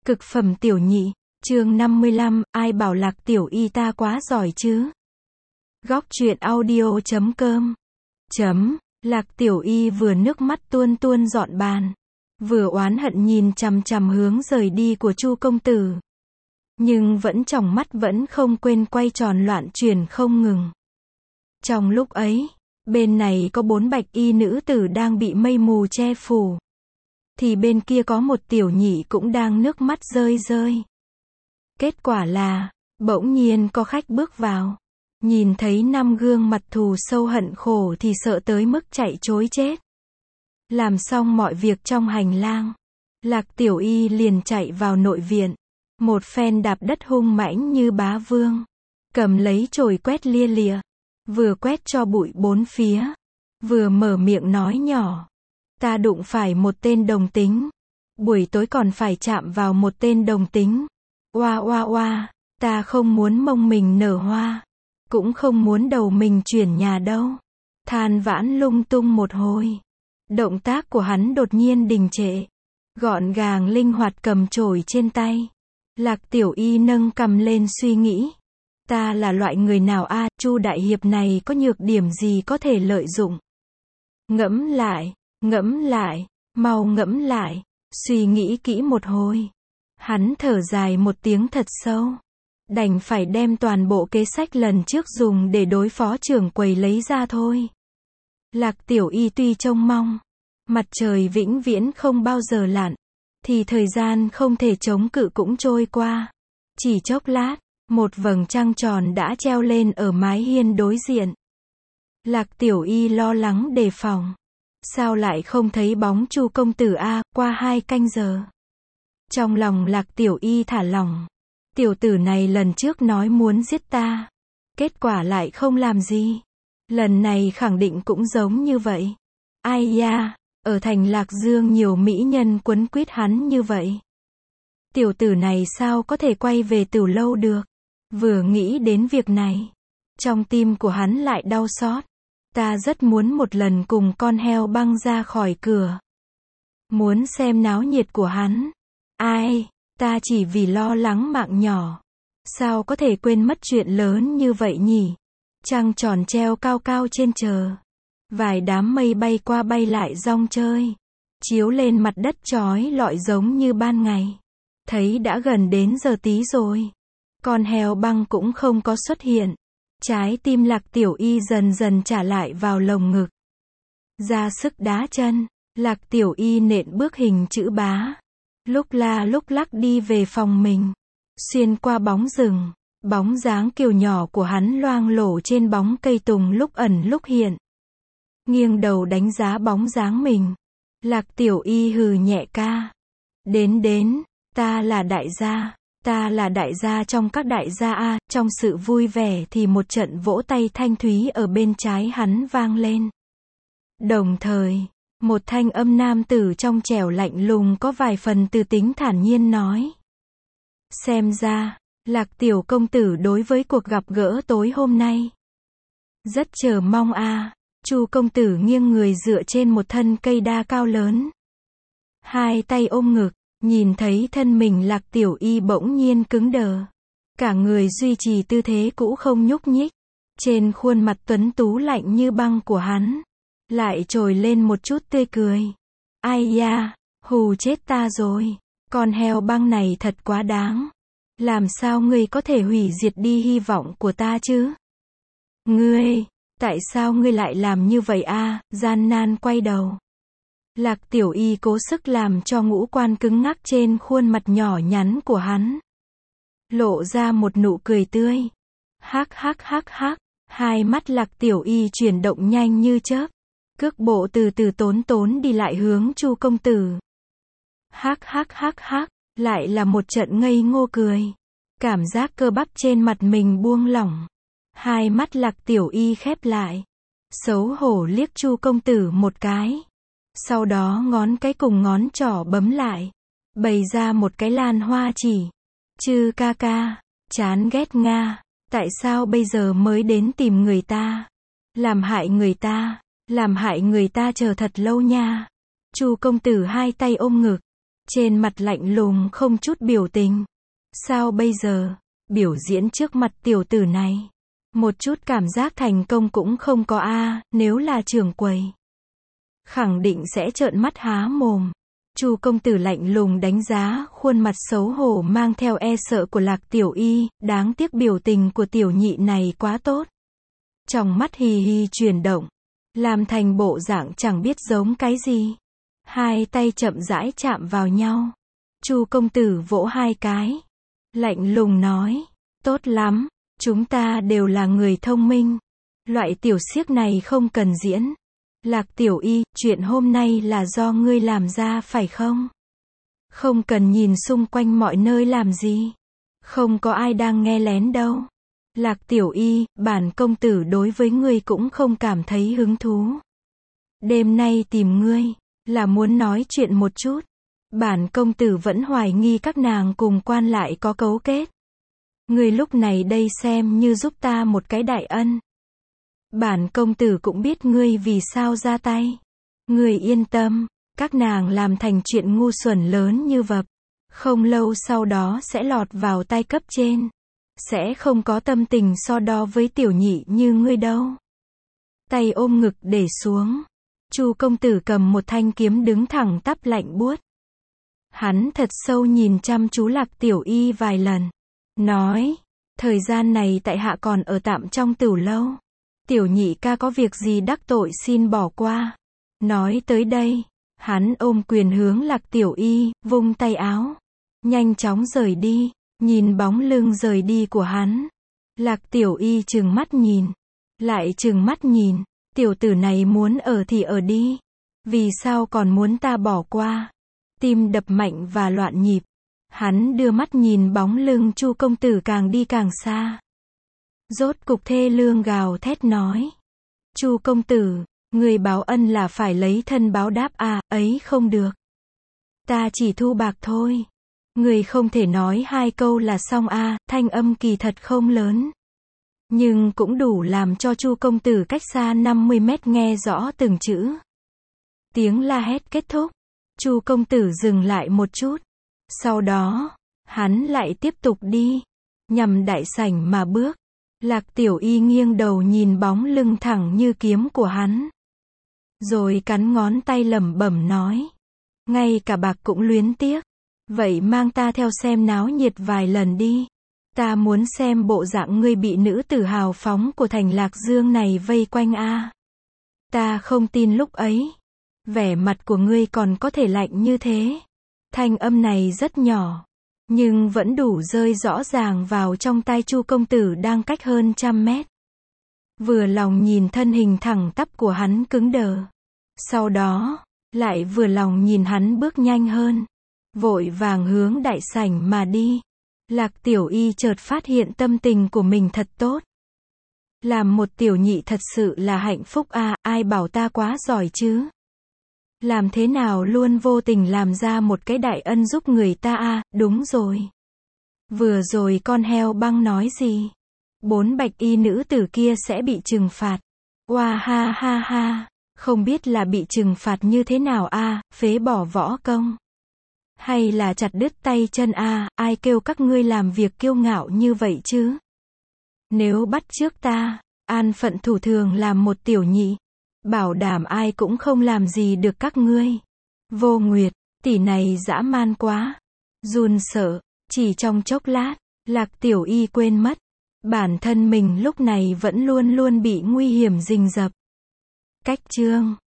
Cực phẩm tiểu nhị, chương 55, ai bảo Lạc Tiểu Y ta quá giỏi chứ? Góc truyện audio.com Lạc Tiểu Y vừa nước mắt tuôn tuôn dọn bàn, vừa oán hận nhìn chằm chằm hướng rời đi của Chu công tử. Nhưng vẫn trong mắt vẫn không quên quay tròn loạn chuyển không ngừng. Trong lúc ấy, bên này có 4 bạch y nữ tử đang bị mây mù che phủ. Thì bên kia có một tiểu nhị cũng đang nước mắt rơi rơi. Kết quả là, bỗng nhiên có khách bước vào. Nhìn thấy 5 gương mặt thù sâu hận khổ thì sợ tới mức chạy trối chết. Làm xong mọi việc trong hành lang, Lạc Tiểu Y liền chạy vào nội viện. Một phen đạp đất hung mãnh như bá vương. Cầm lấy chổi quét lia lịa. Vừa quét cho bụi bốn phía. Vừa mở miệng nói nhỏ. Ta đụng phải một tên đồng tính. Buổi tối còn phải chạm vào một tên đồng tính. Oa oa oa, ta không muốn mông mình nở hoa. Cũng không muốn đầu mình chuyển nhà đâu. Than vãn lung tung một hồi. Động tác của hắn đột nhiên đình trệ. Gọn gàng linh hoạt cầm chổi trên tay. Lạc Tiểu Y nâng cằm lên suy nghĩ. Ta là loại người nào a? Chu đại hiệp này có nhược điểm gì có thể lợi dụng? Ngẫm lại, mau ngẫm lại, suy nghĩ kỹ một hồi. Hắn thở dài một tiếng thật sâu. Đành phải đem toàn bộ kế sách lần trước dùng để đối phó trưởng quầy lấy ra thôi. Lạc Tiểu Y tuy trông mong mặt trời vĩnh viễn không bao giờ lặn, thì thời gian không thể chống cự cũng trôi qua. Chỉ chốc lát, một vầng trăng tròn đã treo lên ở mái hiên đối diện. Lạc Tiểu Y lo lắng đề phòng. Sao lại không thấy bóng Chu công tử a? Qua 2 canh giờ. Trong lòng Lạc Tiểu Y thả lỏng. Tiểu tử này lần trước nói muốn giết ta. Kết quả lại không làm gì. Lần này khẳng định cũng giống như vậy. Ai da, ở thành Lạc Dương nhiều mỹ nhân quấn quýt hắn như vậy. Tiểu tử này sao có thể quay về Tửu Lâu được? Vừa nghĩ đến việc này, trong tim của hắn lại đau xót. Ta rất muốn một lần cùng con heo băng ra khỏi cửa. Muốn xem náo nhiệt của hắn. Ai, ta chỉ vì lo lắng mạng nhỏ. Sao có thể quên mất chuyện lớn như vậy nhỉ? Trăng tròn treo cao cao trên trời. Vài đám mây bay qua bay lại rong chơi. Chiếu lên mặt đất chói lọi giống như ban ngày. Thấy đã gần đến giờ tí rồi. Con heo băng cũng không có xuất hiện. Trái tim Lạc Tiểu Y dần dần trả lại vào lồng ngực. Ra sức đá chân, Lạc Tiểu Y nện bước hình chữ bá. Lúc la lúc lắc đi về phòng mình. Xuyên qua bóng rừng, bóng dáng kiều nhỏ của hắn loang lổ trên bóng cây tùng lúc ẩn lúc hiện. Nghiêng đầu đánh giá bóng dáng mình. Lạc Tiểu Y hừ nhẹ ca. Đến, ta là đại gia. Ta là đại gia trong các đại gia a. Trong sự vui vẻ thì một trận vỗ tay thanh thúy ở bên trái hắn vang lên. Đồng thời, một thanh âm nam tử trong trẻo lạnh lùng có vài phần từ tính thản nhiên nói. Xem ra, Lạc tiểu công tử đối với cuộc gặp gỡ tối hôm nay rất chờ mong a. Chu công tử nghiêng người dựa trên một thân cây đa cao lớn. Hai tay ôm ngực. Nhìn thấy thân mình Lạc Tiểu Y bỗng nhiên cứng đờ. Cả người duy trì tư thế cũ không nhúc nhích. Trên khuôn mặt tuấn tú lạnh như băng của hắn lại trồi lên một chút tươi cười. Ai da, hù chết ta rồi. Con heo băng này thật quá đáng. Làm sao ngươi có thể hủy diệt đi hy vọng của ta chứ? Ngươi, tại sao ngươi lại làm như vậy a? Gian nan quay đầu. Lạc Tiểu Y cố sức làm cho ngũ quan cứng ngắc trên khuôn mặt nhỏ nhắn của hắn. Lộ ra một nụ cười tươi. Hắc hắc hắc hắc. Hai mắt Lạc Tiểu Y chuyển động nhanh như chớp. Cước bộ từ từ tốn đi lại hướng Chu công tử. Hắc hắc hắc hắc. Lại là một trận ngây ngô cười. Cảm giác cơ bắp trên mặt mình buông lỏng. Hai mắt Lạc Tiểu Y khép lại. Xấu hổ liếc Chu công tử một cái. Sau đó ngón cái cùng ngón trỏ bấm lại. Bày ra một cái lan hoa chỉ. Chư ca ca, chán ghét Nga. Tại sao bây giờ mới đến tìm người ta? Làm hại người ta chờ thật lâu nha. Chu công tử hai tay ôm ngực. trên mặt lạnh lùng không chút biểu tình. Sao bây giờ? Biểu diễn trước mặt tiểu tử này. Một chút cảm giác thành công cũng không có a, nếu là trưởng quầy. Khẳng định sẽ trợn mắt há mồm. Chu công tử lạnh lùng đánh giá khuôn mặt xấu hổ mang theo e sợ của Lạc Tiểu Y, đáng tiếc biểu tình của tiểu nhị này quá tốt. Trong mắt hì hì chuyển động, làm thành bộ dạng chẳng biết giống cái gì. Hai tay chậm rãi chạm vào nhau. Chu công tử vỗ hai cái, lạnh lùng nói, tốt lắm, chúng ta đều là người thông minh. Loại tiểu xiếc này không cần diễn. Lạc Tiểu Y, chuyện hôm nay là do ngươi làm ra phải không? Không cần nhìn xung quanh mọi nơi làm gì. Không có ai đang nghe lén đâu. Lạc Tiểu Y, bản công tử đối với ngươi cũng không cảm thấy hứng thú. Đêm nay tìm ngươi, là muốn nói chuyện một chút. Bản công tử vẫn hoài nghi các nàng cùng quan lại có cấu kết. Ngươi lúc này đây xem như giúp ta một cái đại ân. Bản công tử cũng biết ngươi vì sao ra tay. Ngươi yên tâm, các nàng làm thành chuyện ngu xuẩn lớn như vậy, không lâu sau đó sẽ lọt vào tay cấp trên. Sẽ không có tâm tình so đo với tiểu nhị như ngươi đâu. Tay ôm ngực để xuống. Chu công tử cầm một thanh kiếm đứng thẳng tắp lạnh buốt. Hắn thật sâu nhìn chăm chú Lạc Tiểu Y vài lần. Nói, thời gian này tại hạ còn ở tạm trong tửu lâu. Tiểu nhị ca có việc gì đắc tội xin bỏ qua. Nói tới đây, hắn ôm quyền hướng Lạc Tiểu Y, vung tay áo. Nhanh chóng rời đi, nhìn bóng lưng rời đi của hắn. Lạc Tiểu Y trừng mắt nhìn. Lại trừng mắt nhìn, tiểu tử này muốn ở thì ở đi. Vì sao còn muốn ta bỏ qua? Tim đập mạnh và loạn nhịp. Hắn đưa mắt nhìn bóng lưng Chu công tử càng đi càng xa. Rốt cục thê lương gào thét nói. Chu công tử, người báo ân là phải lấy thân báo đáp à, ấy không được. Ta chỉ thu bạc thôi. Người không thể nói hai câu là xong à, thanh âm kỳ thật không lớn. Nhưng cũng đủ làm cho Chu công tử cách xa 50 mét nghe rõ từng chữ. Tiếng la hét kết thúc. Chu công tử dừng lại một chút. Sau đó, hắn lại tiếp tục đi. Nhằm đại sảnh mà bước. Lạc Tiểu Y nghiêng đầu nhìn bóng lưng thẳng như kiếm của hắn. Rồi cắn ngón tay lẩm bẩm nói. Ngay cả bạc cũng luyến tiếc. Vậy mang ta theo xem náo nhiệt vài lần đi. Ta muốn xem bộ dạng ngươi bị nữ tử hào phóng của thành Lạc Dương này vây quanh a. Ta không tin lúc ấy. Vẻ mặt của ngươi còn có thể lạnh như thế. Thanh âm này rất nhỏ. Nhưng vẫn đủ rơi rõ ràng vào trong tai Chu công tử đang cách hơn 100 mét. Vừa lòng nhìn thân hình thẳng tắp của hắn cứng đờ. Sau đó, lại vừa lòng nhìn hắn bước nhanh hơn. Vội vàng hướng đại sảnh mà đi. Lạc Tiểu Y chợt phát hiện tâm tình của mình thật tốt. Làm một tiểu nhị thật sự là hạnh phúc à, ai bảo ta quá giỏi chứ. Làm thế nào luôn vô tình làm ra một cái đại ân giúp người ta à, đúng rồi. Vừa rồi con heo băng nói gì? 4 bạch y nữ tử kia sẽ bị trừng phạt. Oa ha ha ha, không biết là bị trừng phạt như thế nào à, phế bỏ võ công. Hay là chặt đứt tay chân à, ai kêu các ngươi làm việc kiêu ngạo như vậy chứ? Nếu bắt chước ta, an phận thủ thường làm một tiểu nhị, bảo đảm ai cũng không làm gì được các ngươi. Vô Nguyệt, tỷ này dã man quá. Run sợ, chỉ trong chốc lát, Lạc Tiểu Y quên mất. Bản thân mình lúc này vẫn luôn luôn bị nguy hiểm rình rập. Cách chương